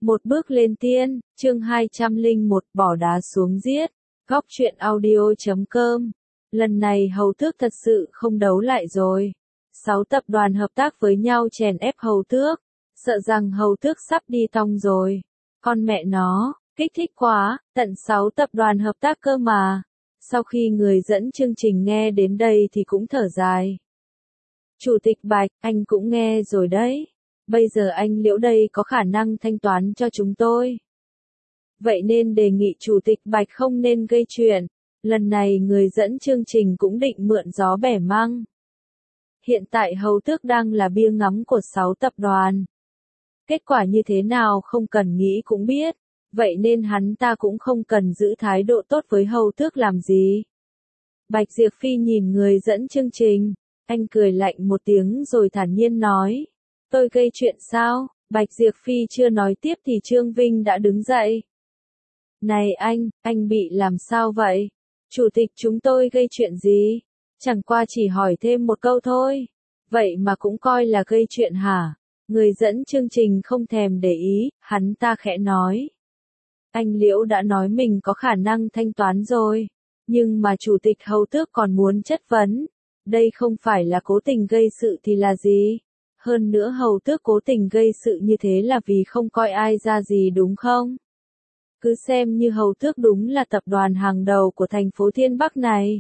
Một bước lên tiên, chương 201 bỏ đá xuống giết, góc truyện audio.com. Lần này Hầu Tước thật sự không đấu lại rồi. 6 tập đoàn hợp tác với nhau chèn ép Hầu Tước, sợ rằng Hầu Tước sắp đi tong rồi. Con mẹ nó, kích thích quá, tận 6 tập đoàn hợp tác cơ mà. Sau khi người dẫn chương trình nghe đến đây thì cũng thở dài. Chủ tịch Bạch, anh cũng nghe rồi đấy. Bây giờ anh Liễu đây có khả năng thanh toán cho chúng tôi. Vậy nên đề nghị Chủ tịch Bạch không nên gây chuyện. Lần này người dẫn chương trình cũng định mượn gió bẻ măng. Hiện tại Hầu Tước đang là bia ngắm của 6 tập đoàn. Kết quả như thế nào không cần nghĩ cũng biết. Vậy nên hắn ta cũng không cần giữ thái độ tốt với Hầu Tước làm gì. Bạch Diệp Phi nhìn người dẫn chương trình. Anh cười lạnh một tiếng rồi thản nhiên nói. Tôi gây chuyện sao? Bạch Diệp Phi chưa nói tiếp thì Trương Vinh đã đứng dậy. Này anh bị làm sao vậy? Chủ tịch chúng tôi gây chuyện gì? Chẳng qua chỉ hỏi thêm một câu thôi. Vậy mà cũng coi là gây chuyện hả? Người dẫn chương trình không thèm để ý, hắn ta khẽ nói. Anh Liễu đã nói mình có khả năng thanh toán rồi. Nhưng mà Chủ tịch Hầu Tước còn muốn chất vấn. Đây không phải là cố tình gây sự thì là gì? Hơn nữa Hầu Tước cố tình gây sự như thế là vì không coi ai ra gì đúng không? Cứ xem như Hầu Tước đúng là tập đoàn hàng đầu của thành phố Thiên Bắc này.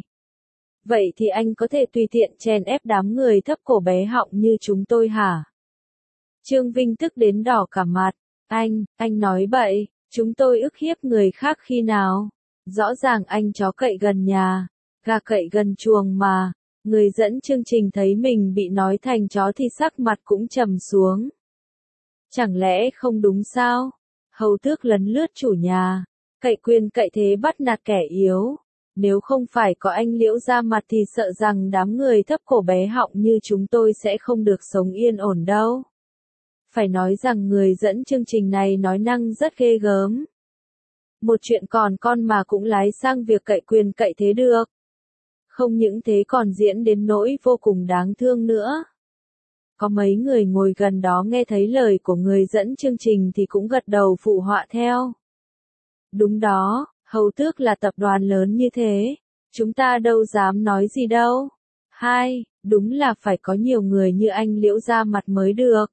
Vậy thì anh có thể tùy tiện chèn ép đám người thấp cổ bé họng như chúng tôi hả? Trương Vinh tức đến đỏ cả mặt. Anh nói bậy, chúng tôi ức hiếp người khác khi nào? Rõ ràng anh chó cậy gần nhà, gà cậy gần chuồng mà. Người dẫn chương trình thấy mình bị nói thành chó thì sắc mặt cũng trầm xuống. Chẳng lẽ không đúng sao? Hầu Tước lấn lướt chủ nhà, cậy quyền cậy thế bắt nạt kẻ yếu. Nếu không phải có anh Liễu ra mặt thì sợ rằng đám người thấp cổ bé họng như chúng tôi sẽ không được sống yên ổn đâu. Phải nói rằng người dẫn chương trình này nói năng rất ghê gớm. Một chuyện còn con mà cũng lái sang việc cậy quyền cậy thế được. Không những thế còn diễn đến nỗi vô cùng đáng thương nữa. Có mấy người ngồi gần đó nghe thấy lời của người dẫn chương trình thì cũng gật đầu phụ họa theo. Đúng đó, Hầu Tước là tập đoàn lớn như thế, chúng ta đâu dám nói gì đâu. Đúng là phải có nhiều người như anh Liễu ra mặt mới được.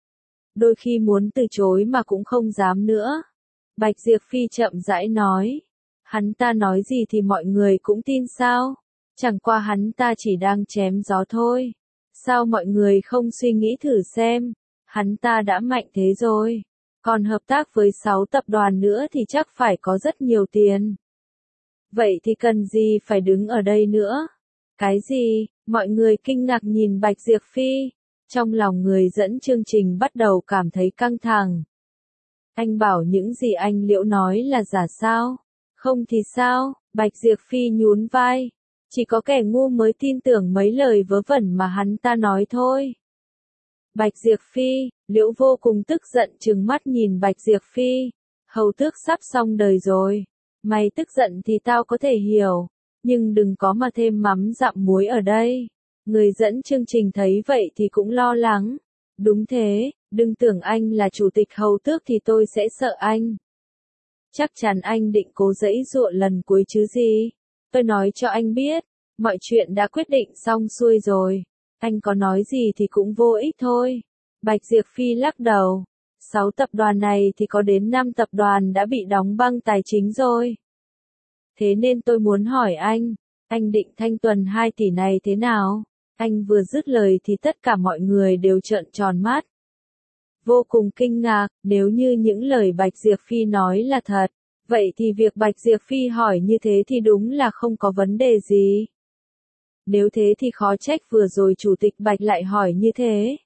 Đôi khi muốn từ chối mà cũng không dám nữa. Bạch Diệp Phi chậm rãi nói. Hắn ta nói gì thì mọi người cũng tin sao? Chẳng qua hắn ta chỉ đang chém gió thôi. Sao mọi người không suy nghĩ thử xem? Hắn ta đã mạnh thế rồi. Còn hợp tác với 6 tập đoàn nữa thì chắc phải có rất nhiều tiền. Vậy thì cần gì phải đứng ở đây nữa? Cái gì? Mọi người kinh ngạc nhìn Bạch Diệp Phi. Trong lòng người dẫn chương trình bắt đầu cảm thấy căng thẳng. Anh bảo những gì anh Liễu nói là giả sao? Không thì sao? Bạch Diệp Phi nhún vai. Chỉ có kẻ ngu mới tin tưởng mấy lời vớ vẩn mà hắn ta nói thôi. Bạch Diệp Phi, Liễu vô cùng tức giận trừng mắt nhìn Bạch Diệp Phi. Hầu Tước sắp xong đời rồi. Mày tức giận thì tao có thể hiểu. Nhưng đừng có mà thêm mắm dặm muối ở đây. Người dẫn chương trình thấy vậy thì cũng lo lắng. Đúng thế, đừng tưởng anh là chủ tịch Hầu Tước thì tôi sẽ sợ anh. Chắc chắn anh định cố giãy giụa lần cuối chứ gì. Tôi nói cho anh biết, mọi chuyện đã quyết định xong xuôi rồi. Anh có nói gì thì cũng vô ích thôi. Bạch Diệp Phi lắc đầu. 6 tập đoàn này thì có đến 5 tập đoàn đã bị đóng băng tài chính rồi. Thế nên tôi muốn hỏi anh định thanh tuần 2 tỷ này thế nào? Anh vừa dứt lời thì tất cả mọi người đều trợn tròn mắt. Vô cùng kinh ngạc, nếu như những lời Bạch Diệp Phi nói là thật. Vậy thì việc Bạch Diệp Phi hỏi như thế thì đúng là không có vấn đề gì. Nếu thế thì khó trách vừa rồi Chủ tịch Bạch lại hỏi như thế.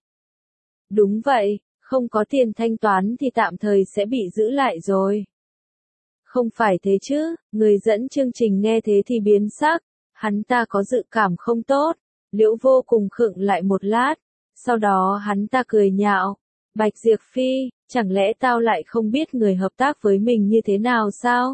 Đúng vậy, không có tiền thanh toán thì tạm thời sẽ bị giữ lại rồi. Không phải thế chứ, người dẫn chương trình nghe thế thì biến sắc, hắn ta có dự cảm không tốt. Liễu vô cùng khựng lại một lát, sau đó hắn ta cười nhạo. Bạch Diệp Phi, chẳng lẽ tao lại không biết người hợp tác với mình như thế nào sao?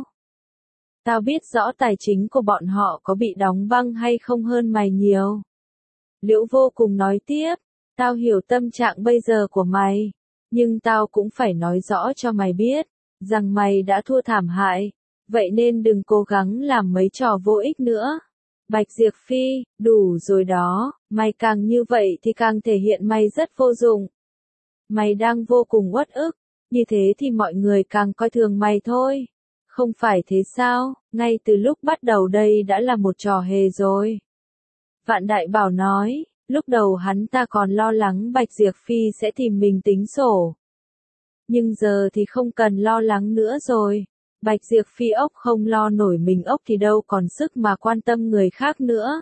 Tao biết rõ tài chính của bọn họ có bị đóng băng hay không hơn mày nhiều. Liễu vô cùng nói tiếp, tao hiểu tâm trạng bây giờ của mày. Nhưng tao cũng phải nói rõ cho mày biết, rằng mày đã thua thảm hại, vậy nên đừng cố gắng làm mấy trò vô ích nữa. Bạch Diệp Phi, đủ rồi đó, mày càng như vậy thì càng thể hiện mày rất vô dụng. Mày đang vô cùng uất ức, như thế thì mọi người càng coi thường mày thôi. Không phải thế sao, ngay từ lúc bắt đầu đây đã là một trò hề rồi. Vạn Đại Bảo nói, lúc đầu hắn ta còn lo lắng Bạch Diệp Phi sẽ tìm mình tính sổ. Nhưng giờ thì không cần lo lắng nữa rồi. Bạch Diệp Phi ốc không lo nổi mình ốc thì đâu còn sức mà quan tâm người khác nữa.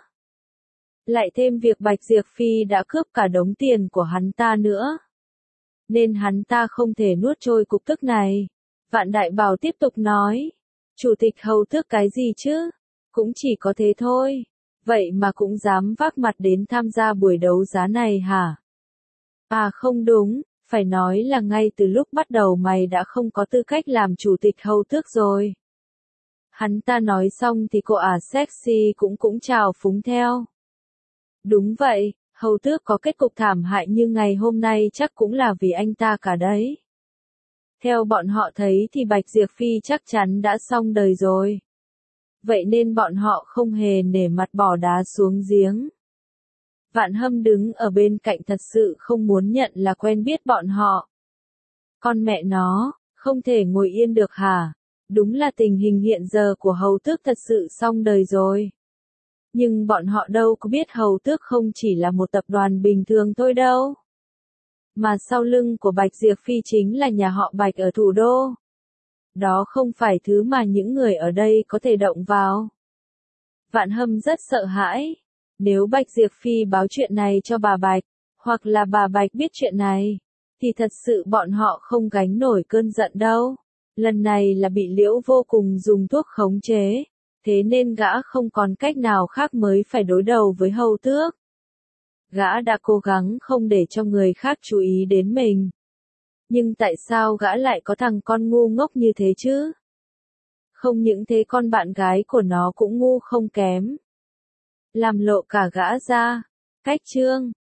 Lại thêm việc Bạch Diệp Phi đã cướp cả đống tiền của hắn ta nữa. Nên hắn ta không thể nuốt trôi cục tức này. Vạn Đại Bảo tiếp tục nói. Chủ tịch hầu tước cái gì chứ? Cũng chỉ có thế thôi. Vậy mà cũng dám vác mặt đến tham gia buổi đấu giá này hả? À không đúng, phải nói là ngay từ lúc bắt đầu mày đã không có tư cách làm chủ tịch hầu tước rồi. Hắn ta nói xong thì cô ả sexy cũng chào phúng theo. Đúng vậy, hầu tước có kết cục thảm hại như ngày hôm nay chắc cũng là vì anh ta cả đấy. Theo bọn họ thấy thì Bạch Diệp Phi chắc chắn đã xong đời rồi. Vậy nên bọn họ không hề nể mặt bỏ đá xuống giếng. Vạn Hâm đứng ở bên cạnh thật sự không muốn nhận là quen biết bọn họ. Con mẹ nó, không thể ngồi yên được hả? Đúng là tình hình hiện giờ của hầu tước thật sự xong đời rồi. Nhưng bọn họ đâu có biết hầu tước không chỉ là một tập đoàn bình thường thôi đâu. Mà sau lưng của Bạch Diệp Phi chính là nhà họ Bạch ở thủ đô. Đó không phải thứ mà những người ở đây có thể động vào. Vạn Hâm rất sợ hãi. Nếu Bạch Diệp Phi báo chuyện này cho bà Bạch, hoặc là bà Bạch biết chuyện này, thì thật sự bọn họ không gánh nổi cơn giận đâu. Lần này là bị Liễu Vô Cùng dùng thuốc khống chế, thế nên gã không còn cách nào khác mới phải đối đầu với hầu tước. Gã đã cố gắng không để cho người khác chú ý đến mình. Nhưng tại sao gã lại có thằng con ngu ngốc như thế chứ? Không những thế con bạn gái của nó cũng ngu không kém. Làm lộ cả gã ra. Cách chương